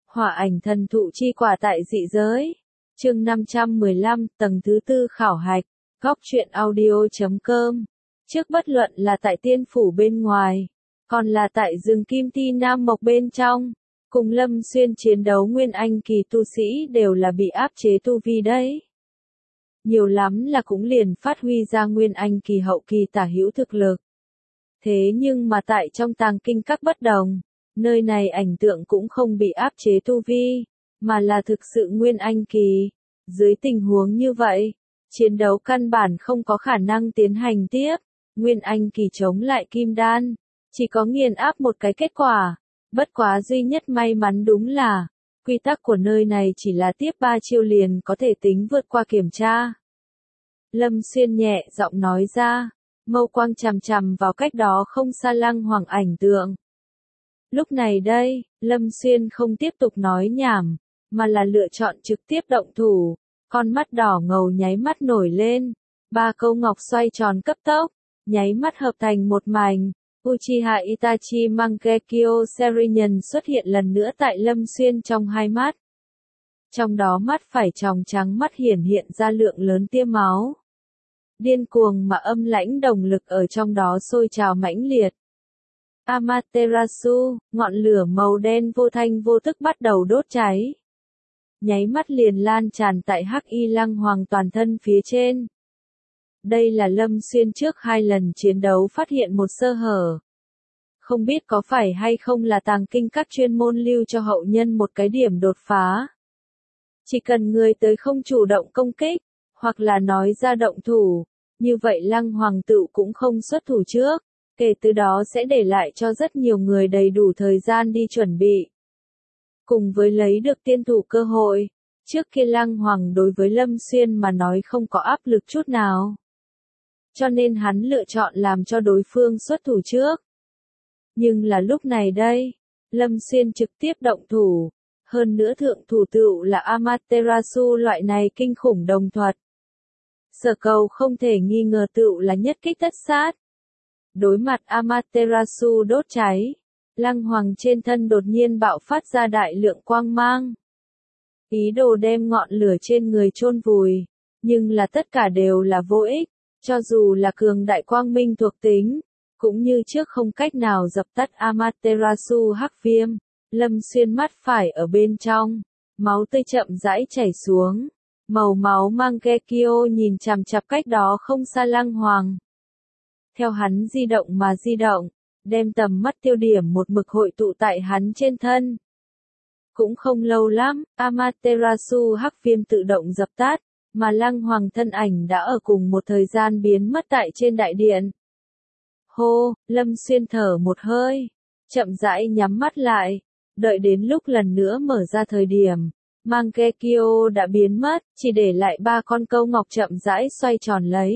Hỏa ảnh thần thụ chi quả tại dị giới. Chương 515, tầng thứ tư khảo hạch. Góc truyện audio.com. Trước bất luận là tại tiên phủ bên ngoài, còn là tại rừng kim ti nam mộc bên trong, cùng Lâm Xuyên chiến đấu nguyên anh kỳ tu sĩ đều là bị áp chế tu vi đấy. Nhiều lắm là cũng liền phát huy ra nguyên anh kỳ hậu kỳ tả hữu thực lực. Thế nhưng mà tại trong tàng kinh các bất đồng, nơi này ảnh tượng cũng không bị áp chế tu vi, mà là thực sự nguyên anh kỳ. Dưới tình huống như vậy, chiến đấu căn bản không có khả năng tiến hành tiếp, nguyên anh kỳ chống lại kim đan, chỉ có nghiền áp một cái kết quả. Bất quá duy nhất may mắn đúng là, quy tắc của nơi này chỉ là tiếp 3 chiêu liền có thể tính vượt qua kiểm tra. Lâm Xuyên nhẹ giọng nói ra, mâu quang chằm chằm vào cách đó không xa Lăng Hoàng ảnh tượng. Lúc này đây, Lâm Xuyên không tiếp tục nói nhảm, mà là lựa chọn trực tiếp động thủ, con mắt đỏ ngầu nháy mắt nổi lên, 3 câu ngọc xoay tròn cấp tốc, nháy mắt hợp thành một mảnh. Uchiha Itachi Mangekyo Sharingan xuất hiện lần nữa tại Lâm Xuyên trong hai mắt. Trong đó mắt phải tròng trắng mắt hiển hiện ra lượng lớn tia máu. Điên cuồng mà âm lãnh đồng lực ở trong đó sôi trào mãnh liệt. Amaterasu, ngọn lửa màu đen vô thanh vô tức bắt đầu đốt cháy. Nháy mắt liền lan tràn tại Hắc Y Lăng Hoàng toàn thân phía trên. Đây là Lâm Xuyên trước 2 lần chiến đấu phát hiện một sơ hở. Không biết có phải hay không là tàng kinh các chuyên môn lưu cho hậu nhân một cái điểm đột phá. Chỉ cần người tới không chủ động công kích, hoặc là nói ra động thủ, như vậy Lăng Hoàng tự cũng không xuất thủ trước, kể từ đó sẽ để lại cho rất nhiều người đầy đủ thời gian đi chuẩn bị. Cùng với lấy được tiên thủ cơ hội, trước kia Lăng Hoàng đối với Lâm Xuyên mà nói không có áp lực chút nào. Cho nên hắn lựa chọn làm cho đối phương xuất thủ trước. Nhưng là lúc này đây, Lâm Xuyên trực tiếp động thủ, hơn nữa thượng thủ tựu là Amaterasu loại này kinh khủng đồng thuật. Sở cầu không thể nghi ngờ tựu là nhất kích tất sát. Đối mặt Amaterasu đốt cháy, Lăng Hoàng trên thân đột nhiên bạo phát ra đại lượng quang mang. Ý đồ đem ngọn lửa trên người chôn vùi, nhưng là tất cả đều là vô ích, cho dù là cường đại quang minh thuộc tính, cũng như trước không cách nào dập tắt Amaterasu hắc viêm. Lâm Xuyên mắt phải ở bên trong, máu tươi chậm rãi chảy xuống, màu máu Mangekyo nhìn chằm chằm cách đó không xa Lăng Hoàng. Theo hắn di động mà di động, đem tầm mắt tiêu điểm một mực hội tụ tại hắn trên thân. Cũng không lâu lắm, Amaterasu hắc viêm tự động dập tắt, mà Lăng Hoàng thân ảnh đã ở cùng một thời gian biến mất tại trên đại điện. Hô, Lâm Xuyên thở một hơi, chậm rãi nhắm mắt lại, đợi đến lúc lần nữa mở ra thời điểm, Mangekyo đã biến mất, chỉ để lại 3 con câu ngọc chậm rãi xoay tròn lấy.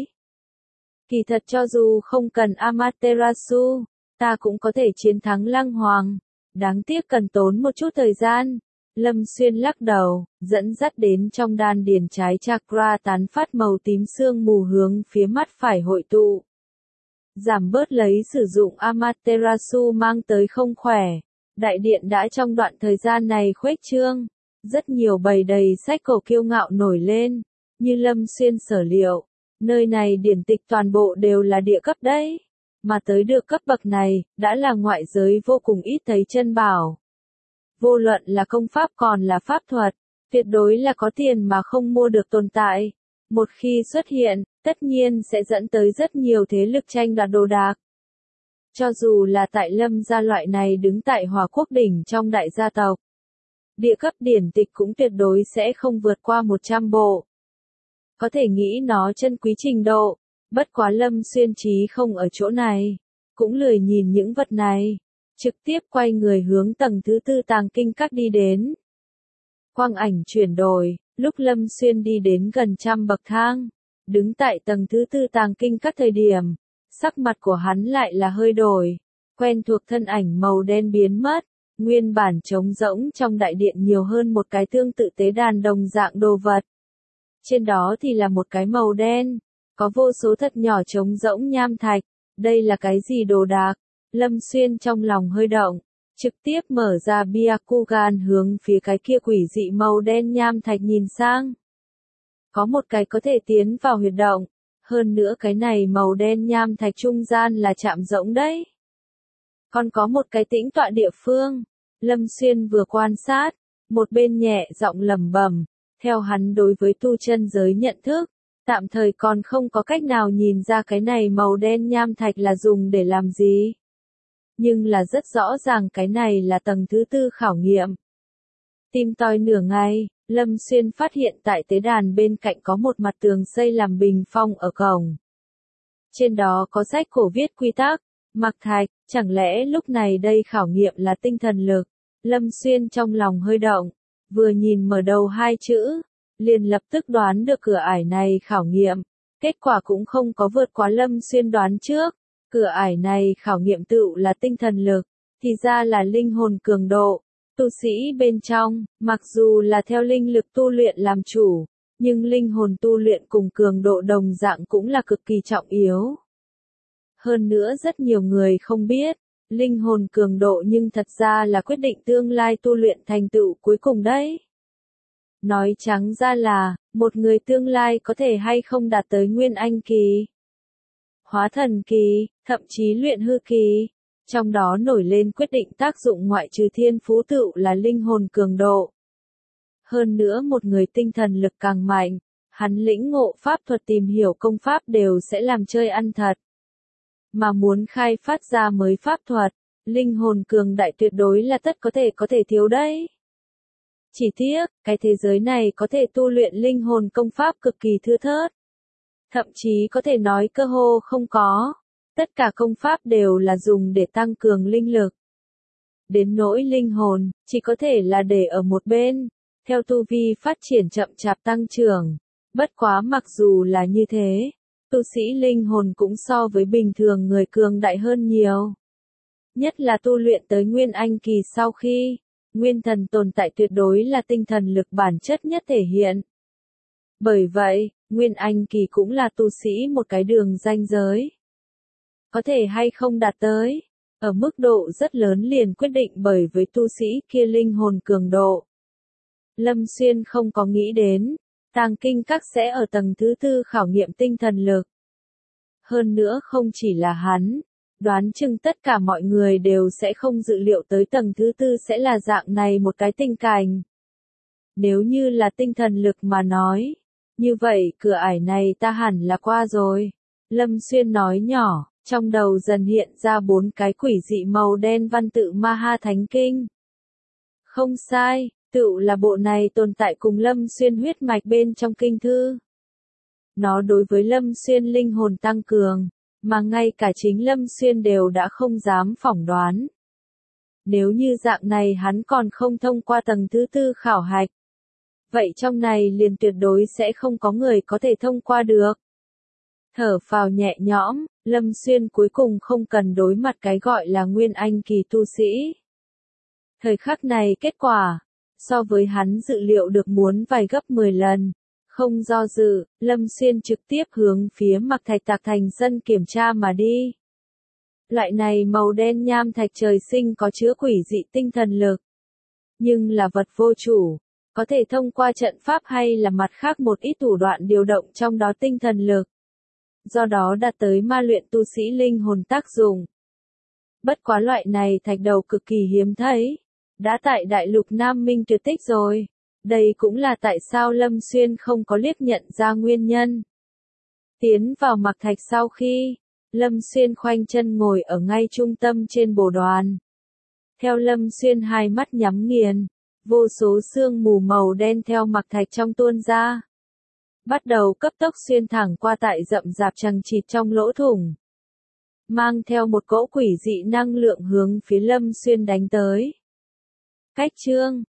Kỳ thật cho dù không cần Amaterasu, ta cũng có thể chiến thắng Lăng Hoàng, đáng tiếc cần tốn một chút thời gian. Lâm Xuyên lắc đầu, dẫn dắt đến trong đan điền trái chakra tán phát màu tím sương mù hướng phía mắt phải hội tụ. Giảm bớt lấy sử dụng Amaterasu mang tới không khỏe, đại điện đã trong đoạn thời gian này khuếch trương, rất nhiều bầy đầy sách cổ kiêu ngạo nổi lên, như Lâm Xuyên sở liệu, nơi này điển tịch toàn bộ đều là địa cấp đấy, mà tới được cấp bậc này, đã là ngoại giới vô cùng ít thấy chân bảo. Vô luận là công pháp còn là pháp thuật, tuyệt đối là có tiền mà không mua được tồn tại. Một khi xuất hiện, tất nhiên sẽ dẫn tới rất nhiều thế lực tranh đoạt đồ đạc. Cho dù là tại Lâm gia loại này đứng tại Hòa Quốc đỉnh trong đại gia tộc, địa cấp điển tịch cũng tuyệt đối sẽ không vượt qua 100 bộ. Có thể nghĩ nó chân quý trình độ, bất quá Lâm Xuyên trí không ở chỗ này, cũng lười nhìn những vật này, trực tiếp quay người hướng tầng thứ tư tàng kinh các đi đến. Quang ảnh chuyển đổi, lúc Lâm Xuyên đi đến gần 100 bậc thang, đứng tại tầng thứ tư tàng kinh các thời điểm, sắc mặt của hắn lại là hơi đổi, quen thuộc thân ảnh màu đen biến mất, nguyên bản trống rỗng trong đại điện nhiều hơn một cái tương tự tế đàn đồng dạng đồ vật. Trên đó thì là một cái màu đen, có vô số thật nhỏ trống rỗng nham thạch, đây là cái gì đồ đạc? Lâm Xuyên trong lòng hơi động, trực tiếp mở ra Byakugan hướng phía cái kia quỷ dị màu đen nham thạch nhìn sang. Có một cái có thể tiến vào huyệt động, hơn nữa cái này màu đen nham thạch trung gian là chạm rỗng đấy. Còn có một cái tĩnh tọa địa phương, Lâm Xuyên vừa quan sát, một bên nhẹ giọng lẩm bẩm, theo hắn đối với tu chân giới nhận thức, tạm thời còn không có cách nào nhìn ra cái này màu đen nham thạch là dùng để làm gì. Nhưng là rất rõ ràng cái này là tầng thứ 4 khảo nghiệm. Tìm tòi nửa ngày, Lâm Xuyên phát hiện tại tế đàn bên cạnh có một mặt tường xây làm bình phong ở cổng. Trên đó có sách cổ viết quy tắc, mặc thạch, chẳng lẽ lúc này đây khảo nghiệm là tinh thần lực. Lâm Xuyên trong lòng hơi động, vừa nhìn mở đầu 2 chữ, liền lập tức đoán được cửa ải này khảo nghiệm. Kết quả cũng không có vượt quá Lâm Xuyên đoán trước. Cửa ải này khảo nghiệm tựu là tinh thần lực, thì ra là linh hồn cường độ. Tu sĩ bên trong, mặc dù là theo linh lực tu luyện làm chủ, nhưng linh hồn tu luyện cùng cường độ đồng dạng cũng là cực kỳ trọng yếu. Hơn nữa rất nhiều người không biết, linh hồn cường độ nhưng thật ra là quyết định tương lai tu luyện thành tựu cuối cùng đấy. Nói trắng ra là, một người tương lai có thể hay không đạt tới Nguyên Anh kỳ, Hóa Thần kỳ, thậm chí luyện hư kỳ. Trong đó nổi lên quyết định tác dụng ngoại trừ thiên phú tựu là linh hồn cường độ. Hơn nữa một người tinh thần lực càng mạnh, hắn lĩnh ngộ pháp thuật tìm hiểu công pháp đều sẽ làm chơi ăn thật. Mà muốn khai phát ra mới pháp thuật, linh hồn cường đại tuyệt đối là tất có thể thiếu đấy. Chỉ tiếc, cái thế giới này có thể tu luyện linh hồn công pháp cực kỳ thưa thớt. Thậm chí có thể nói cơ hồ không có. Tất cả công pháp đều là dùng để tăng cường linh lực. Đến nỗi linh hồn, chỉ có thể là để ở một bên, theo tu vi phát triển chậm chạp tăng trưởng. Bất quá mặc dù là như thế, tu sĩ linh hồn cũng so với bình thường người cường đại hơn nhiều. Nhất là tu luyện tới Nguyên Anh kỳ sau khi, Nguyên Thần tồn tại tuyệt đối là tinh thần lực bản chất nhất thể hiện. Bởi vậy, Nguyên Anh kỳ cũng là tu sĩ một cái đường ranh giới. Có thể hay không đạt tới, ở mức độ rất lớn liền quyết định bởi với tu sĩ kia linh hồn cường độ. Lâm Xuyên không có nghĩ đến, Tàng Kinh Các sẽ ở tầng thứ 4 khảo nghiệm tinh thần lực. Hơn nữa không chỉ là hắn, đoán chừng tất cả mọi người đều sẽ không dự liệu tới tầng thứ 4 sẽ là dạng này một cái tình cảnh. Nếu như là tinh thần lực mà nói, như vậy cửa ải này ta hẳn là qua rồi. Lâm Xuyên nói nhỏ. Trong đầu dần hiện ra 4 cái quỷ dị màu đen văn tự Ma Ha Thánh Kinh. Không sai, tựu là bộ này tồn tại cùng Lâm Xuyên huyết mạch bên trong kinh thư. Nó đối với Lâm Xuyên linh hồn tăng cường, mà ngay cả chính Lâm Xuyên đều đã không dám phỏng đoán. Nếu như dạng này hắn còn không thông qua tầng thứ 4 khảo hạch, vậy trong này liền tuyệt đối sẽ không có người có thể thông qua được. Thở phào nhẹ nhõm, Lâm Xuyên cuối cùng không cần đối mặt cái gọi là Nguyên Anh kỳ tu sĩ. Thời khắc này kết quả, so với hắn dự liệu được muốn vài gấp 10 lần. Không do dự, Lâm Xuyên trực tiếp hướng phía Mặc Thạch Tạc Thành sân kiểm tra mà đi. Loại này màu đen nham thạch trời sinh có chứa quỷ dị tinh thần lực. Nhưng là vật vô chủ, có thể thông qua trận pháp hay là mặt khác một ít thủ đoạn điều động trong đó tinh thần lực. Do đó đạt tới ma luyện tu sĩ linh hồn tác dụng. Bất quá loại này thạch đầu cực kỳ hiếm thấy, đã tại đại lục Nam Minh tuyệt tích rồi. Đây cũng là tại sao Lâm Xuyên không có liếc nhận ra nguyên nhân. Tiến vào Mặc Thạch sau khi, Lâm Xuyên khoanh chân ngồi ở ngay trung tâm trên bồ đoàn. Theo Lâm Xuyên hai mắt nhắm nghiền, vô số sương mù màu đen theo Mặc Thạch trong tuôn ra. Bắt đầu cấp tốc xuyên thẳng qua tại rậm rạp chằng chịt trong lỗ thủng. Mang theo một cỗ quỷ dị năng lượng hướng phía Lâm Xuyên đánh tới. Cách chương